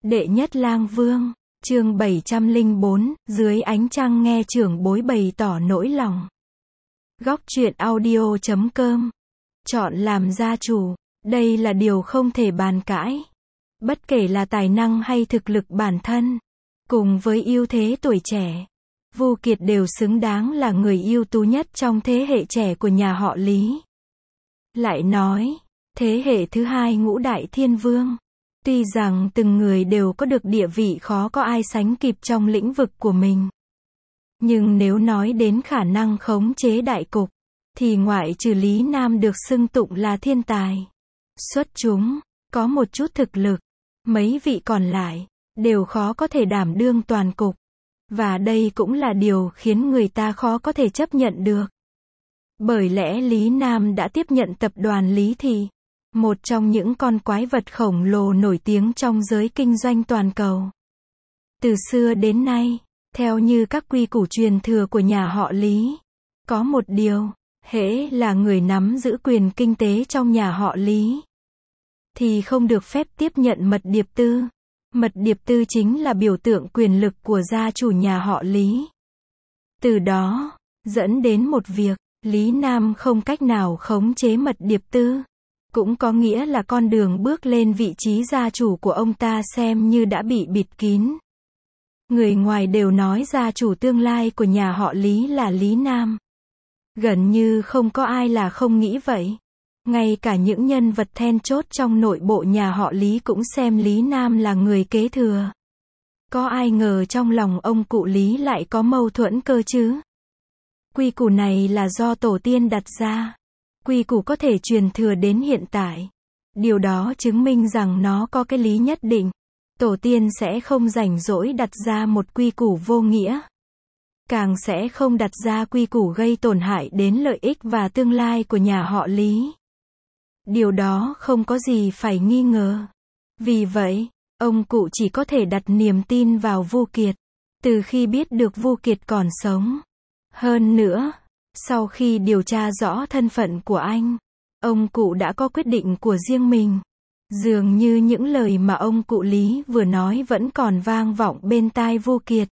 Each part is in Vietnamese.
Đệ nhất lang vương, chương 704, dưới ánh trăng nghe trưởng bối bày tỏ nỗi lòng. Góc truyện audio.com. Chọn làm gia chủ, đây là điều không thể bàn cãi. Bất kể là tài năng hay thực lực bản thân, cùng với ưu thế tuổi trẻ, Vu Kiệt đều xứng đáng là người ưu tú nhất trong thế hệ trẻ của nhà họ Lý. Lại nói, thế hệ thứ hai Ngũ Đại Thiên Vương, tuy rằng từng người đều có được địa vị khó có ai sánh kịp trong lĩnh vực của mình, nhưng nếu nói đến khả năng khống chế đại cục, thì ngoại trừ Lý Nam được xưng tụng là thiên tài, xuất chúng, có một chút thực lực, mấy vị còn lại đều khó có thể đảm đương toàn cục. Và đây cũng là điều khiến người ta khó có thể chấp nhận được. Bởi lẽ Lý Nam đã tiếp nhận tập đoàn Lý Thị, một trong những con quái vật khổng lồ nổi tiếng trong giới kinh doanh toàn cầu. Từ xưa đến nay, theo như các quy củ truyền thừa của nhà họ Lý, có một điều, hễ là người nắm giữ quyền kinh tế trong nhà họ Lý, thì không được phép tiếp nhận mật điệp tư. Mật điệp tư chính là biểu tượng quyền lực của gia chủ nhà họ Lý. Từ đó, dẫn đến một việc, Lý Nam không cách nào khống chế mật điệp tư. Cũng có nghĩa là con đường bước lên vị trí gia chủ của ông ta xem như đã bị bịt kín. Người ngoài đều nói gia chủ tương lai của nhà họ Lý là Lý Nam. Gần như không có ai là không nghĩ vậy. Ngay cả những nhân vật then chốt trong nội bộ nhà họ Lý cũng xem Lý Nam là người kế thừa. Có ai ngờ trong lòng ông cụ Lý lại có mâu thuẫn cơ chứ? Quy củ này là do tổ tiên đặt ra. Quy củ có thể truyền thừa đến hiện tại. Điều đó chứng minh rằng nó có cái lý nhất định. Tổ tiên sẽ không rảnh rỗi đặt ra một quy củ vô nghĩa. Càng sẽ không đặt ra quy củ gây tổn hại đến lợi ích và tương lai của nhà họ Lý. Điều đó không có gì phải nghi ngờ. Vì vậy, ông cụ chỉ có thể đặt niềm tin vào Vu Kiệt. Từ khi biết được Vu Kiệt còn sống. Hơn nữa, sau khi điều tra rõ thân phận của anh, ông cụ đã có quyết định của riêng mình. Dường như những lời mà ông cụ Lý vừa nói vẫn còn vang vọng bên tai Vu Kiệt.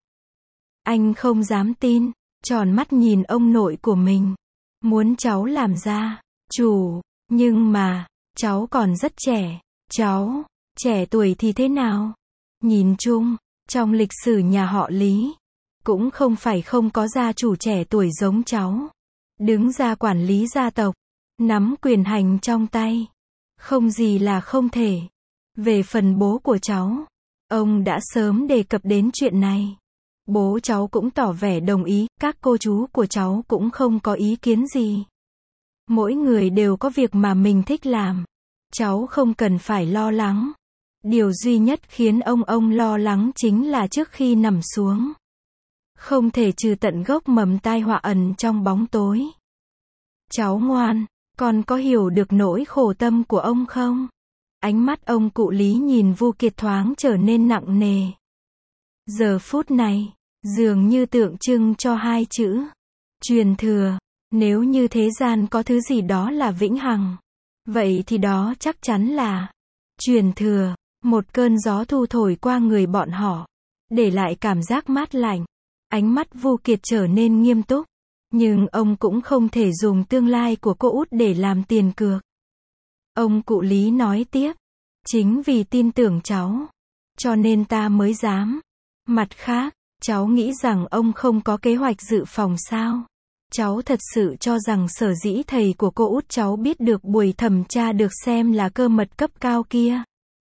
Anh không dám tin, tròn mắt nhìn ông nội của mình. Muốn cháu làm gia chủ. Nhưng mà, cháu còn rất trẻ. Cháu, trẻ tuổi thì thế nào? Nhìn chung, trong lịch sử nhà họ Lý, cũng không phải không có gia chủ trẻ tuổi giống cháu. Đứng ra quản lý gia tộc, nắm quyền hành trong tay. Không gì là không thể. Về phần bố của cháu, ông đã sớm đề cập đến chuyện này. Bố cháu cũng tỏ vẻ đồng ý, các cô chú của cháu cũng không có ý kiến gì. Mỗi người đều có việc mà mình thích làm. Cháu không cần phải lo lắng. Điều duy nhất khiến ông lo lắng chính là trước khi nằm xuống, không thể trừ tận gốc mầm tai họa ẩn trong bóng tối. Cháu ngoan, con có hiểu được nỗi khổ tâm của ông không? Ánh mắt ông cụ Lý nhìn Vu Kiệt thoáng trở nên nặng nề. Giờ phút này, dường như tượng trưng cho hai chữ truyền thừa. Nếu như thế gian có thứ gì đó là vĩnh hằng, vậy thì đó chắc chắn là truyền thừa. Một cơn gió thu thổi qua người bọn họ, để lại cảm giác mát lạnh. Ánh mắt Vu Kiệt trở nên nghiêm túc. Nhưng ông cũng không thể dùng tương lai của cô út để làm tiền cược. Ông cụ Lý nói tiếp. Chính vì tin tưởng cháu, cho nên ta mới dám. Mặt khác, cháu nghĩ rằng ông không có kế hoạch dự phòng sao? Cháu thật sự cho rằng sở dĩ thầy của cô út cháu biết được buổi thẩm tra được xem là cơ mật cấp cao kia,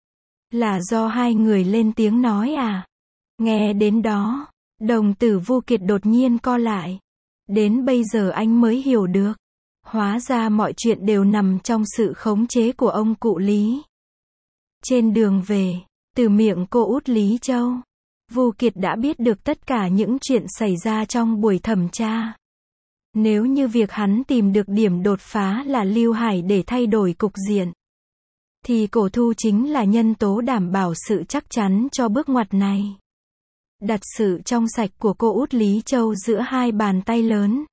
là do hai người lên tiếng nói à? Nghe đến đó, đồng tử Vu Kiệt đột nhiên co lại. Đến bây giờ anh mới hiểu được. Hóa ra mọi chuyện đều nằm trong sự khống chế của ông cụ Lý. Trên đường về, từ miệng cô út Lý Châu, Vu Kiệt đã biết được tất cả những chuyện xảy ra trong buổi thẩm tra. Nếu như việc hắn tìm được điểm đột phá là Lưu Hải để thay đổi cục diện, thì Cổ Thu chính là nhân tố đảm bảo sự chắc chắn cho bước ngoặt này. Đặt sự trong sạch của cô út Lý Châu giữa hai bàn tay lớn.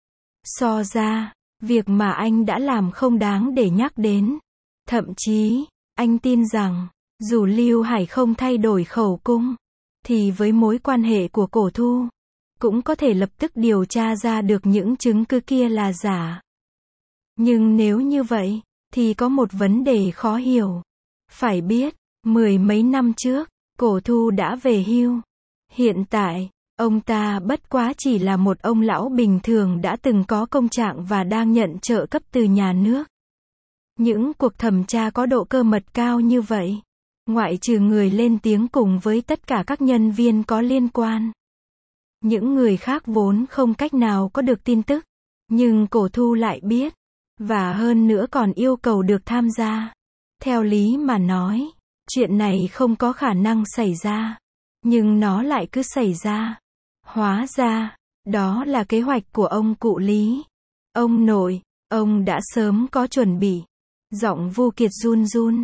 So ra, việc mà anh đã làm không đáng để nhắc đến. Thậm chí, anh tin rằng, Dù Lưu Hải không thay đổi khẩu cung, thì với mối quan hệ của Cổ Thu, cũng có thể lập tức điều tra ra được những chứng cứ kia là giả. Nhưng nếu như vậy, thì có một vấn đề khó hiểu. Phải biết, 10 mấy năm trước, Cổ Thu đã về hưu. Hiện tại, ông ta bất quá chỉ là một ông lão bình thường đã từng có công trạng và đang nhận trợ cấp từ nhà nước. Những cuộc thẩm tra có độ cơ mật cao như vậy, ngoại trừ người lên tiếng cùng với tất cả các nhân viên có liên quan, những người khác vốn không cách nào có được tin tức. Nhưng Cổ Thu lại biết, và hơn nữa còn yêu cầu được tham gia. Theo lý mà nói, chuyện này không có khả năng xảy ra, nhưng nó lại cứ xảy ra. Hóa ra, đó là kế hoạch của ông cụ Lý. Ông nội, ông đã sớm có chuẩn bị. Giọng Vu Kiệt run run.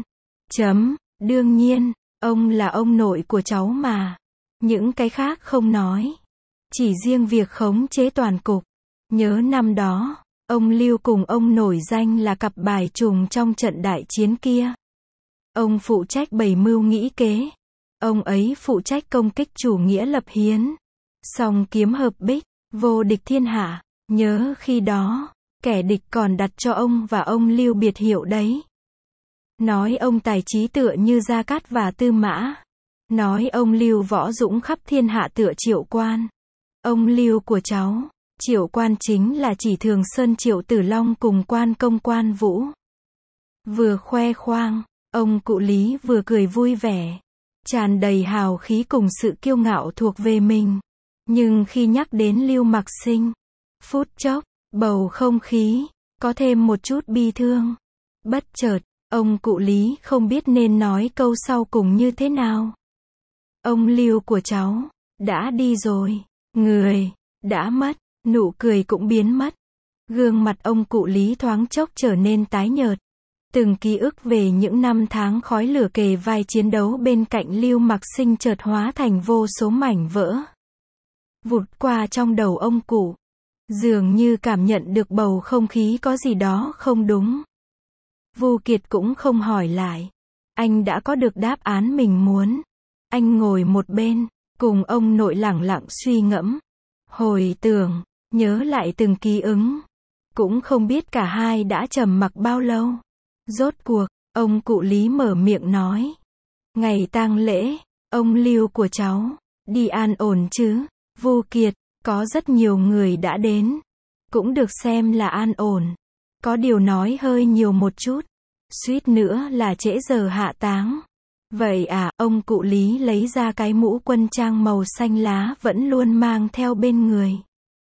Đương nhiên, ông là ông nội của cháu mà. Những cái khác không nói. Chỉ riêng việc khống chế toàn cục. Nhớ năm đó, ông Lưu cùng ông nổi danh là cặp bài trùng trong trận đại chiến kia. Ông phụ trách bày mưu nghĩ kế. Ông ấy phụ trách công kích chủ nghĩa lập hiến. Song kiếm hợp bích, vô địch thiên hạ. Nhớ khi đó, kẻ địch còn đặt cho ông và ông Lưu biệt hiệu đấy. Nói ông tài trí tựa như Gia Cát và Tư Mã. Nói ông Lưu võ dũng khắp thiên hạ tựa Triệu Quan. Ông Lưu của cháu, Triệu Quan chính là chỉ Thường Sơn Triệu Tử Long cùng Quan Công Quan Vũ. Vừa khoe khoang, ông cụ Lý vừa cười vui vẻ, tràn đầy hào khí cùng sự kiêu ngạo thuộc về mình. Nhưng khi nhắc đến Lưu Mặc Sinh, phút chốc, bầu không khí có thêm một chút bi thương. Bất chợt, ông cụ Lý không biết nên nói câu sau cùng như thế nào. Ông Lưu của cháu đã đi rồi, người đã mất, nụ cười cũng biến mất. Gương mặt ông cụ Lý thoáng chốc trở nên tái nhợt. Từng ký ức về những năm tháng khói lửa kề vai chiến đấu bên cạnh Lưu Mặc Sinh chợt hóa thành vô số mảnh vỡ. Vụt qua trong đầu ông cụ. Dường như cảm nhận được bầu không khí có gì đó không đúng. Vu Kiệt cũng không hỏi lại. Anh đã có được đáp án mình muốn. Anh ngồi một bên, cùng ông nội lẳng lặng suy ngẫm. Hồi tưởng, nhớ lại từng ký ứng. Cũng không biết cả hai đã trầm mặc bao lâu. Rốt cuộc, ông cụ Lý mở miệng nói. Ngày tang lễ, ông Lưu của cháu, đi an ổn chứ? Vu Kiệt, có rất nhiều người đã đến. Cũng được xem là an ổn. Có điều nói hơi nhiều một chút. Suýt nữa là trễ giờ hạ táng. Vậy à, ông cụ Lý lấy ra cái mũ quân trang màu xanh lá vẫn luôn mang theo bên người.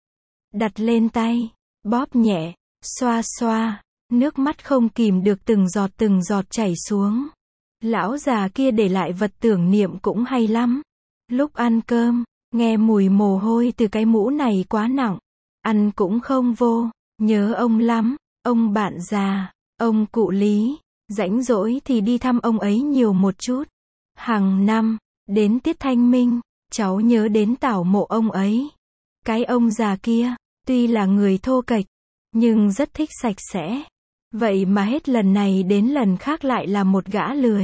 Đặt lên tay, bóp nhẹ, xoa xoa, nước mắt không kìm được từng giọt chảy xuống. Lão già kia để lại vật tưởng niệm cũng hay lắm. Lúc ăn cơm, nghe mùi mồ hôi từ cái mũ này quá nặng. Ăn cũng không vô, nhớ ông lắm, ông bạn già, ông cụ Lý. Rảnh rỗi thì đi thăm ông ấy nhiều một chút. Hàng năm, đến tiết Thanh Minh, cháu nhớ đến tảo mộ ông ấy. Cái ông già kia, tuy là người thô kệch, nhưng rất thích sạch sẽ. Vậy mà hết lần này đến lần khác lại là một gã lười.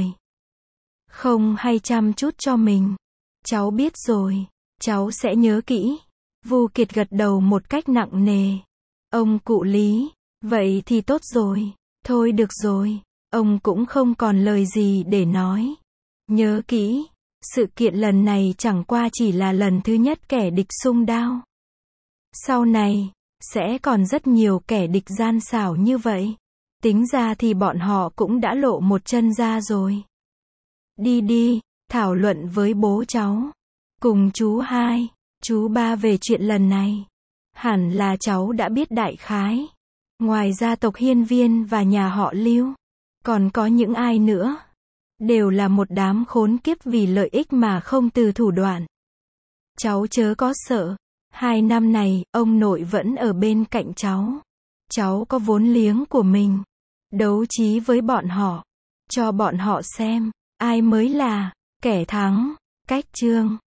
Không hay chăm chút cho mình. Cháu biết rồi, cháu sẽ nhớ kỹ. Vu Kiệt gật đầu một cách nặng nề. Ông cụ Lý, vậy thì tốt rồi. Thôi được rồi. Ông cũng không còn lời gì để nói. Nhớ kỹ, sự kiện lần này chẳng qua chỉ là lần thứ nhất kẻ địch xung đao. Sau này, sẽ còn rất nhiều kẻ địch gian xảo như vậy. Tính ra thì bọn họ cũng đã lộ một chân ra rồi. Đi đi, thảo luận với bố cháu. Cùng chú hai, chú ba về chuyện lần này. Hẳn là cháu đã biết đại khái. Ngoài gia tộc Hiên Viên và nhà họ Lưu, còn có những ai nữa? Đều là một đám khốn kiếp vì lợi ích mà không từ thủ đoạn. Cháu chớ có sợ. 2 năm này, ông nội vẫn ở bên cạnh cháu. Cháu có vốn liếng của mình. Đấu trí với bọn họ. Cho bọn họ xem, ai mới là kẻ thắng. Cách chương